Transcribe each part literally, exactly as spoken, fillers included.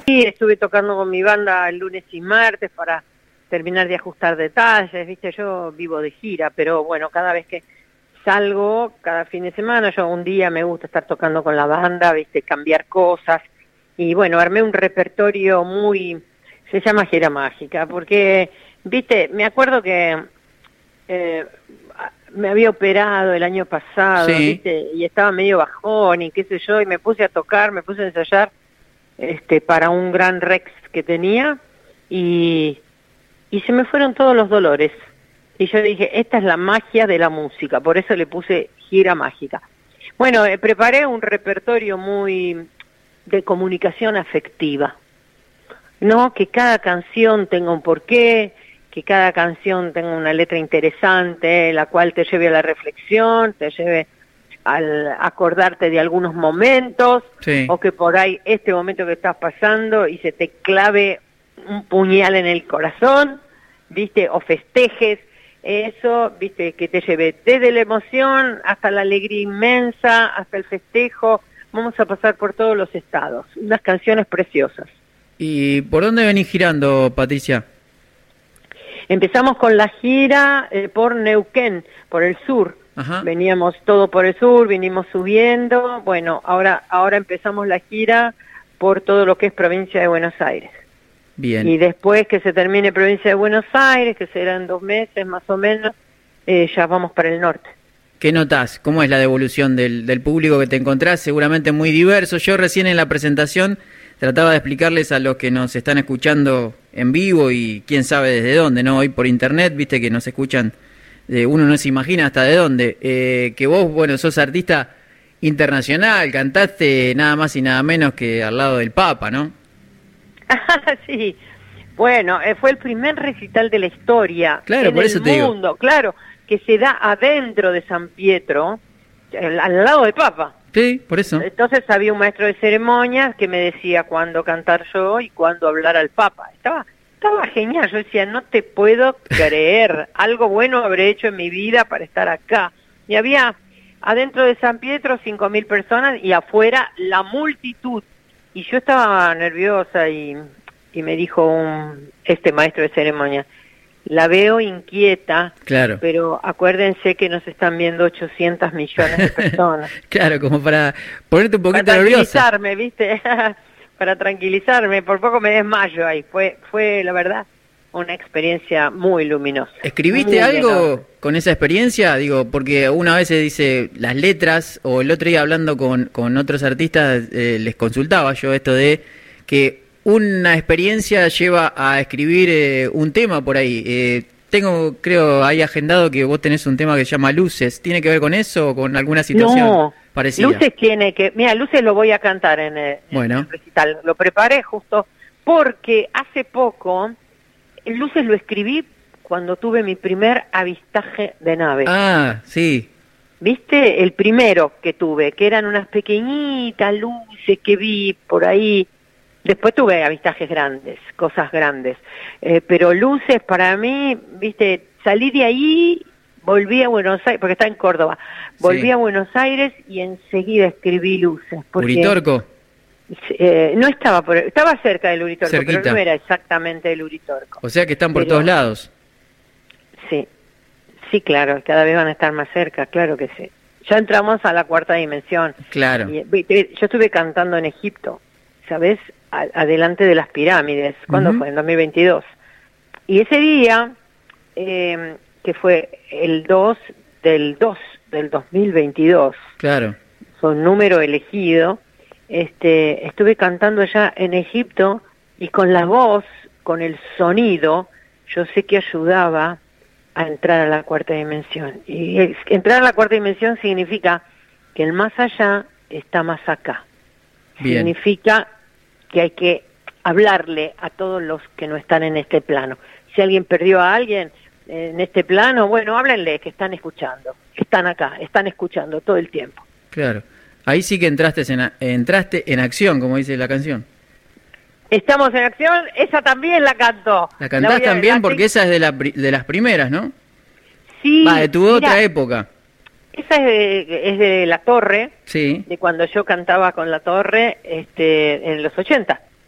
Sí, estuve tocando con mi banda el lunes y martes para terminar de ajustar detalles, viste, yo vivo de gira, pero bueno, cada vez que salgo, cada fin de semana, yo un día me gusta estar tocando con la banda, viste, cambiar cosas, y bueno, armé un repertorio muy, se llama Gira Mágica, porque, viste, me acuerdo que eh, me había operado el año pasado, Sí. viste, y estaba medio bajón y qué sé yo, y me puse a tocar, me puse a ensayar, este, para un gran Rex que tenía, y, y se me fueron todos los dolores. Y yo dije, esta es la magia de la música, por eso le puse Gira Mágica. Bueno, eh, preparé un repertorio muy de comunicación afectiva, ¿no? Que cada canción tenga un porqué, que cada canción tenga una letra interesante, la cual te lleve a la reflexión, te lleve al acordarte de algunos momentos, Sí. o que por ahí este momento que estás pasando y se te clave un puñal en el corazón, ¿viste? O festejes eso, ¿viste? Que te lleve desde la emoción hasta la alegría inmensa, hasta el festejo. Vamos a pasar por todos los estados. Unas canciones preciosas. ¿Y por dónde venís girando, Patricia? Empezamos con la gira eh, por Neuquén, por el sur. Ajá. Veníamos todo por el sur, vinimos subiendo. Bueno, ahora ahora empezamos la gira por todo lo que es provincia de Buenos Aires. Bien. Y después que se termine provincia de Buenos Aires, que serán dos meses más o menos, eh, ya vamos para el norte. ¿Qué notás? ¿Cómo es la devolución del, del público que te encontrás? Seguramente muy diverso. Yo recién en la presentación trataba de explicarles a los que nos están escuchando en vivo y quién sabe desde dónde, ¿no? Hoy por internet, viste que nos escuchan, eh, uno no se imagina hasta de dónde. Eh, que vos, bueno, sos artista internacional, cantaste nada más y nada menos que al lado del Papa, ¿no? Sí, bueno, eh, fue el primer recital de la historia Claro, en por el eso te digo. mundo, claro, que se da adentro de San Pietro, al, al lado del Papa. Sí, por eso. Entonces había un maestro de ceremonias que me decía cuándo cantar yo y cuándo hablar al Papa. Estaba estaba genial, yo decía, no te puedo creer, algo bueno habré hecho en mi vida para estar acá. Y había adentro de San Pietro cinco mil personas y afuera la multitud. Y yo estaba nerviosa y, y me dijo un, este maestro de ceremonias, la veo inquieta, Claro. pero acuérdense que nos están viendo ochocientos millones de personas. Claro, como para ponerte un poquito Para nerviosa. tranquilizarme, ¿viste? Para tranquilizarme, por poco me desmayo ahí. Fue, fue la verdad, una experiencia muy luminosa. ¿Escribiste muy algo enorme. con esa experiencia? Digo, porque una vez se dice las letras, o el otro día hablando con, con otros artistas, eh, les consultaba yo esto de que una experiencia lleva a escribir eh, un tema por ahí. Eh, tengo, creo, ahí agendado que vos tenés un tema que se llama Luces. ¿Tiene que ver con eso o con alguna situación No, parecida? Luces tiene que... Mira, Luces lo voy a cantar en el, Bueno. en el recital. Lo preparé justo porque hace poco, Luces lo escribí cuando tuve mi primer avistaje de nave. Ah, sí. ¿Viste? El primero que tuve, que eran unas pequeñitas luces que vi por ahí. Después tuve avistajes grandes, cosas grandes. Eh, pero luces para mí, ¿viste? Salí de ahí, volví a Buenos Aires, porque está en Córdoba. Volví Sí. a Buenos Aires y enseguida escribí luces. Porque, Uritorco. eh, no estaba por, estaba cerca del Uritorco, Cerquita. pero no era exactamente el Uritorco. O sea que están por Pero- todos lados. Sí, sí, claro, cada vez van a estar más cerca, claro que sí. Ya entramos a la cuarta dimensión. Claro. Y, viste, yo estuve cantando en Egipto, ¿sabes? A- adelante de las pirámides. ¿Cuándo Ujú. fue? En dos mil veintidós. Y ese día, eh, que fue el dos del dos del dos mil veintidós, Claro. fue un número elegido, este, estuve cantando allá en Egipto y con la voz, con el sonido, yo sé que ayudaba a entrar a la cuarta dimensión. Y es- entrar a la cuarta dimensión significa que el más allá está más acá. Bien. Significa que hay que hablarle a todos los que no están en este plano. Si alguien perdió a alguien en este plano, bueno, háblenle que están escuchando, están acá, están escuchando todo el tiempo. Claro. Ahí sí que entraste en, a- entraste en acción, como dice la canción. Estamos en acción, esa también la canto. La cantás voy a- también la porque te- esa es de, la, pri- de las primeras, ¿no? Sí, Va, de tu mira, otra época. esa es de, es de La Torre, Sí. de cuando yo cantaba con La Torre este, en los ochenta.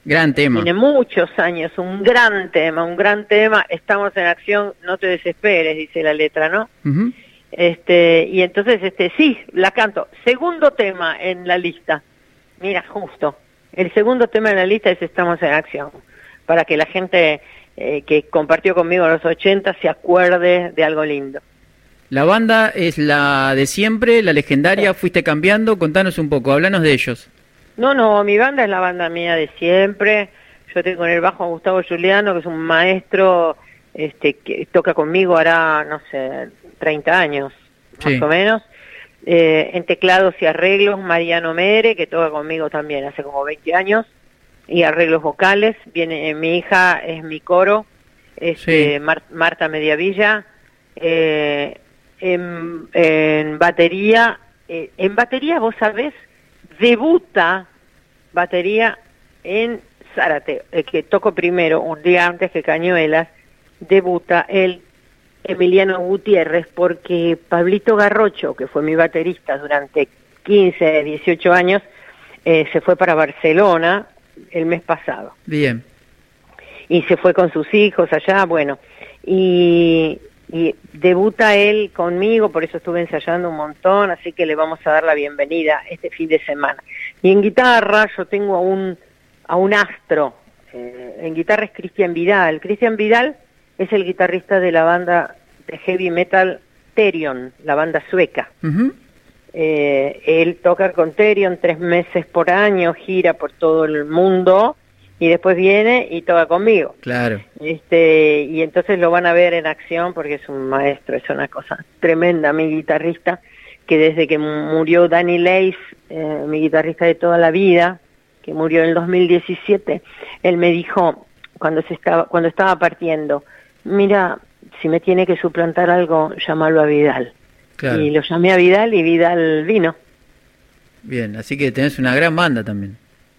Gran tema. Tiene muchos años, un gran tema, un gran tema. Estamos en acción, no te desesperes, dice la letra, ¿no? Uh-huh. Este, y entonces, este, sí, la canto. Segundo tema en la lista. Mira, justo. El segundo tema en la lista es Estamos en acción. Para que la gente eh, que compartió conmigo en los ochenta se acuerde de algo lindo. La banda es la de siempre, la legendaria, fuiste cambiando. Contanos un poco, háblanos de ellos. No, no, mi banda es la banda mía de siempre. Yo tengo en el bajo a Gustavo Giuliano, que es un maestro este, que toca conmigo hará, no sé, treinta años, sí, más o menos. Eh, en teclados y arreglos, Mariano Mere, que toca conmigo también hace como veinte años, y arreglos vocales. Viene eh, mi hija, es mi coro, este, sí. Mar Marta Mediavilla. Eh, en, en batería, eh, en batería, vos sabés, debuta batería en Zárate, el que toco primero, un día antes que Cañuelas, debuta el Emiliano Gutiérrez, porque Pablito Garrocho, que fue mi baterista durante quince, dieciocho años, eh, se fue para Barcelona el mes pasado. Bien. Y se fue con sus hijos allá, bueno, y... y debuta él conmigo, por eso estuve ensayando un montón, así que le vamos a dar la bienvenida este fin de semana. Y en guitarra yo tengo a un, a un astro, eh, en guitarra es Cristian Vidal. Cristian Vidal es el guitarrista de la banda de heavy metal Therion, la banda sueca. Uh-huh. eh, él toca con Therion tres meses por año, gira por todo el mundo, y después viene y toca conmigo. Claro. Este, y entonces lo van a ver en acción porque es un maestro, es una cosa tremenda, mi guitarrista, que desde que murió Danny Leif, eh, mi guitarrista de toda la vida, que murió en el dos mil diecisiete, él me dijo, cuando se estaba, cuando estaba partiendo, mira, si me tiene que suplantar algo, llámalo a Vidal. Claro. Y lo llamé a Vidal y Vidal vino. Bien, así que tenés una gran banda también.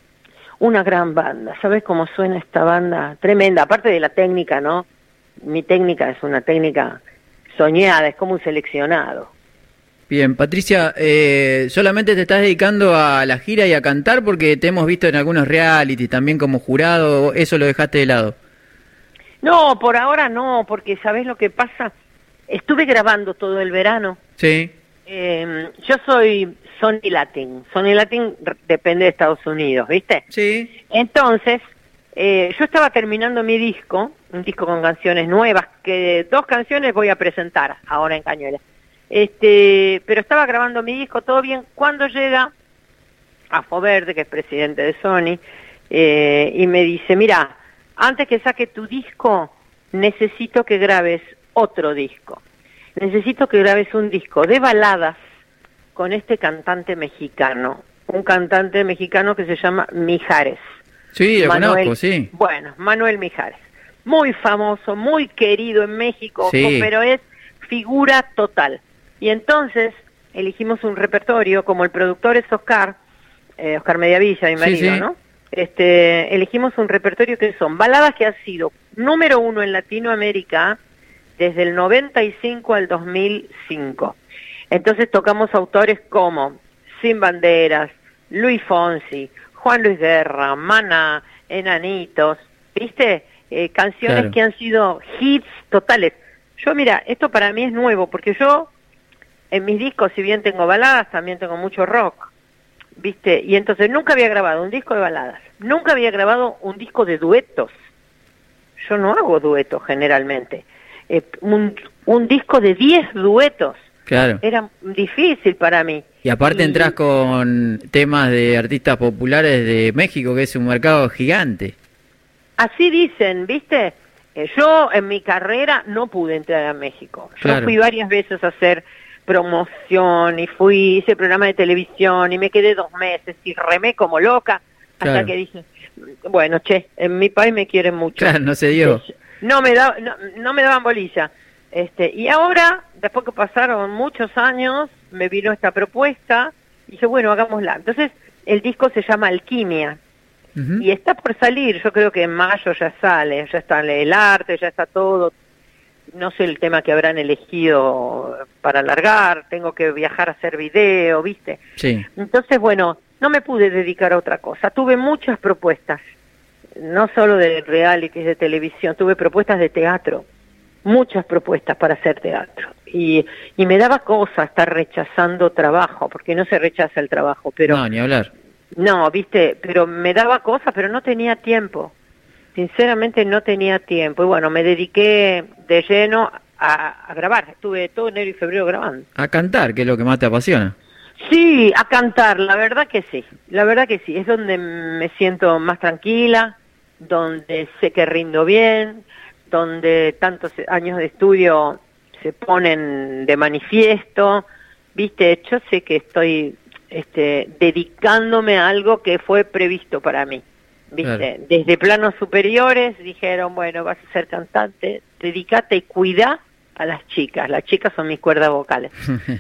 Una gran banda, ¿sabes cómo suena esta banda? Tremenda, aparte de la técnica, ¿no? Mi técnica es una técnica soñada, es como un seleccionado. Bien, Patricia, eh, ¿solamente te estás dedicando a la gira y a cantar? Porque te hemos visto en algunos reality, también como jurado, ¿eso lo dejaste de lado? No, por ahora no, porque ¿sabés lo que pasa? Estuve grabando todo el verano. Sí. Eh, yo soy Sony Latin. Sony Latin depende de Estados Unidos, ¿viste? Sí. Entonces, eh, yo estaba terminando mi disco, un disco con canciones nuevas, que dos canciones voy a presentar ahora en Cañuelas. Este, pero estaba grabando mi disco, todo bien, cuando llega Afo Verde, que es presidente de Sony, eh, y me dice, mira, antes que saque tu disco, necesito que grabes otro disco. Necesito que grabes un disco de baladas con este cantante mexicano, un cantante mexicano que se llama Mijares. Sí, lo Manuel, conozco, sí. Bueno, Manuel Mijares, muy famoso, muy querido en México, sí, pero es figura total. Y entonces elegimos un repertorio, como el productor es Oscar, eh, Oscar Mediavilla, mi marido, sí, sí. ¿no? Este, elegimos un repertorio que son baladas que han sido número uno en Latinoamérica desde el noventa y cinco al dos mil cinco. Entonces tocamos autores como Sin Banderas, Luis Fonsi, Juan Luis Guerra, Maná, Enanitos, ¿viste? Eh, canciones claro. que han sido hits totales. Yo, mira, esto para mí es nuevo, porque yo en mis discos, si bien tengo baladas, también tengo mucho rock, ¿viste? Y entonces nunca había grabado un disco de baladas, nunca había grabado un disco de duetos. Yo no hago duetos generalmente. Eh, un, un disco de diez duetos. Claro. Era difícil para mí. Y aparte y... entras con temas de artistas populares de México, que es un mercado gigante. Así dicen, ¿viste? Eh, yo en mi carrera no pude entrar a México. Yo claro. fui varias veces a hacer promoción y fui, hice programa de televisión y me quedé dos meses y remé como loca hasta claro. que dije, bueno, che, en mi país me quieren mucho. Claro, no se dio. No me, da, no, no me daban bolilla. Este, y ahora, después que pasaron muchos años, me vino esta propuesta y dije, bueno, hagámosla. Entonces, el disco se llama Alquimia. Uh-huh. Y está por salir, yo creo que en mayo ya sale, ya está el arte, ya está todo. No sé el tema que habrán elegido para alargar, tengo que viajar a hacer video, ¿viste? Sí. Entonces, bueno, no me pude dedicar a otra cosa. Tuve muchas propuestas, no solo de realities de televisión, tuve propuestas de teatro, muchas propuestas para hacer teatro. Y, y me daba cosa estar rechazando trabajo, porque no se rechaza el trabajo, pero... No, ni hablar. No, viste, pero me daba cosa, pero no tenía tiempo. Sinceramente no tenía tiempo. Y bueno, me dediqué de lleno a, a grabar. Estuve todo enero y febrero grabando. A cantar, que es lo que más te apasiona. Sí, a cantar, la verdad que sí. La verdad que sí. Es donde me siento más tranquila, donde sé que rindo bien, donde tantos años de estudio se ponen de manifiesto. Viste, yo sé que estoy este, dedicándome a algo que fue previsto para mí. ¿Viste? Claro. Desde planos superiores dijeron, bueno, vas a ser cantante, dedícate y cuida a las chicas. Las chicas son mis cuerdas vocales.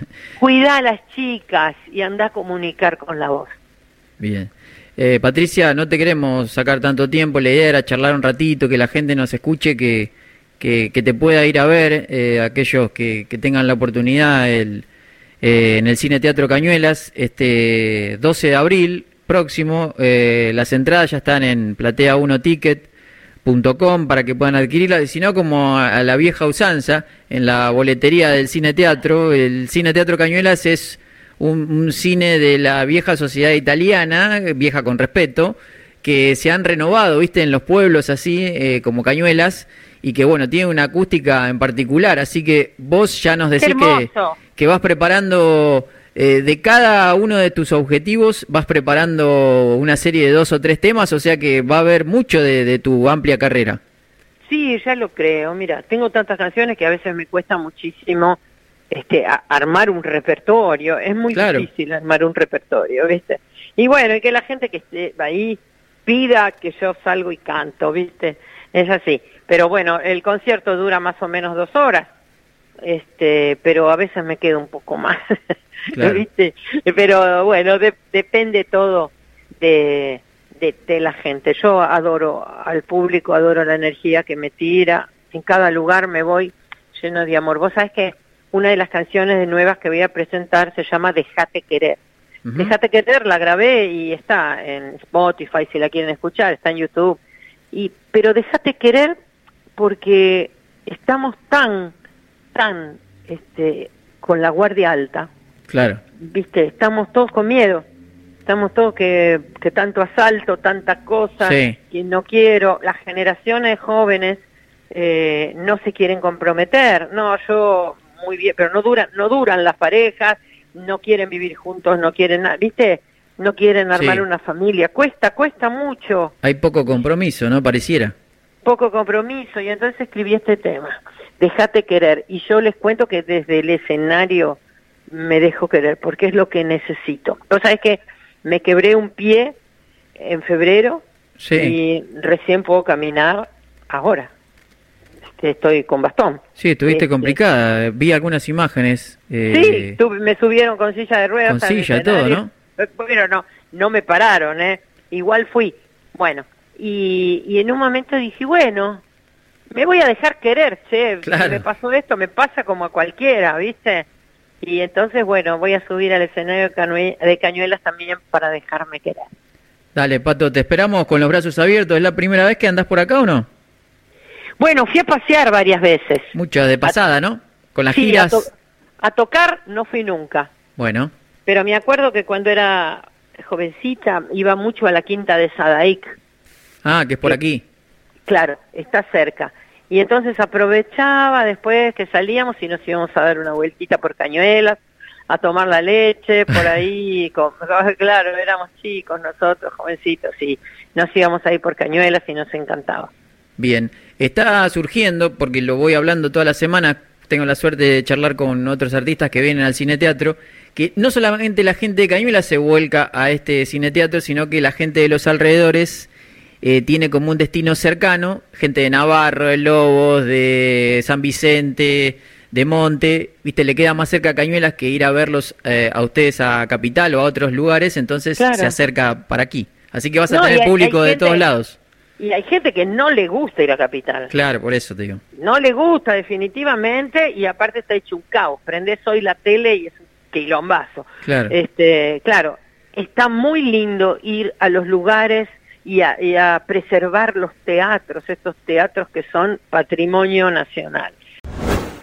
Cuida a las chicas y anda a comunicar con la voz. Bien. Eh, Patricia, no te queremos sacar tanto tiempo, la idea era charlar un ratito, que la gente nos escuche, que, que, que te pueda ir a ver, eh, aquellos que, que tengan la oportunidad el, eh, en el Cine Teatro Cañuelas, este doce de abril próximo. Eh, las entradas ya están en platea uno ticket punto com para que puedan adquirirlas, si no, como a la vieja usanza, en la boletería del Cine Teatro. El Cine Teatro Cañuelas es un, un cine de la vieja sociedad italiana, vieja con respeto, que se han renovado, viste, en los pueblos así, eh, como Cañuelas, y que bueno, tiene una acústica en particular, así que vos ya nos decís que, que vas preparando... Eh, de cada uno de tus objetivos vas preparando una serie de dos o tres temas, o sea que va a haber mucho de, de tu amplia carrera. Sí, ya lo creo. Mira, tengo tantas canciones que a veces me cuesta muchísimo este, a, armar un repertorio. Es muy claro. difícil armar un repertorio, ¿viste? Y bueno, y que la gente que esté ahí pida que yo salgo y canto, ¿viste? Es así. Pero bueno, el concierto dura más o menos dos horas, este, pero a veces me quedo un poco más. Claro. ¿Viste? Pero bueno, de, depende todo de, de, de la gente. Yo adoro al público, adoro la energía que me tira. En cada lugar me voy lleno de amor. Vos sabés que una de las canciones de nuevas que voy a presentar se llama Dejate Querer. Uh-huh. Dejate Querer la grabé y está en Spotify si la quieren escuchar, está en YouTube. Y pero Dejate Querer porque estamos tan, tan este, con la guardia alta. Claro. Viste, estamos todos con miedo, estamos todos que, que tanto asalto, tantas cosas, sí. que no quiero, las generaciones jóvenes eh, no se quieren comprometer, no, yo muy bien, pero no duran, no duran las parejas, no quieren vivir juntos, no quieren nada, viste, no quieren armar sí. una familia, cuesta, cuesta mucho. Hay poco compromiso, ¿no? Pareciera. Poco compromiso, y entonces escribí este tema, Dejate Querer, y yo les cuento que desde el escenario me dejo querer, porque es lo que necesito. O sea, es que me quebré un pie en febrero sí. y recién puedo caminar ahora. Estoy con bastón. Sí, estuviste este, complicada. Vi algunas imágenes. Eh, sí, tu, me subieron con silla de ruedas. Con silla, todo, ¿no? Pero no, no me pararon, ¿eh? Igual fui. Bueno, y, y en un momento dije, bueno, me voy a dejar querer, che. Claro. Me pasó esto, me pasa como a cualquiera, ¿viste? Y entonces, bueno, voy a subir al escenario de, Cañue- de Cañuelas también para dejarme querer. Dale, Pato, te esperamos con los brazos abiertos. ¿Es la primera vez que andás por acá o no? Bueno, fui a pasear varias veces. Muchas de pasada, a, ¿no? Con las sí, giras. A, to- a tocar no fui nunca. Bueno. Pero me acuerdo que cuando era jovencita iba mucho a la Quinta de Sadaic. Ah, que es por que, aquí. Claro, está cerca. Y entonces aprovechaba después que salíamos y nos íbamos a dar una vueltita por Cañuelas, a tomar la leche, por ahí, con, claro, éramos chicos nosotros, jovencitos, y nos íbamos ahí por Cañuelas y nos encantaba. Bien, está surgiendo, porque lo voy hablando toda la semana, tengo la suerte de charlar con otros artistas que vienen al Cine Teatro, que no solamente la gente de Cañuelas se vuelca a este Cine Teatro, sino que la gente de los alrededores Eh, tiene como un destino cercano, gente de Navarro, de Lobos, de San Vicente, de Monte, viste, le queda más cerca a Cañuelas que ir a verlos eh, a ustedes a Capital o a otros lugares, entonces claro. se acerca para aquí. Así que vas a no, tener hay, público hay de gente, todos lados. Y hay gente que no le gusta ir a Capital. Claro, por eso te digo. No le gusta definitivamente y aparte está hecho un caos. Prendés hoy la tele y es un quilombazo. Claro. Este, claro, está muy lindo ir a los lugares y a, y a preservar los teatros, estos teatros que son patrimonio nacional.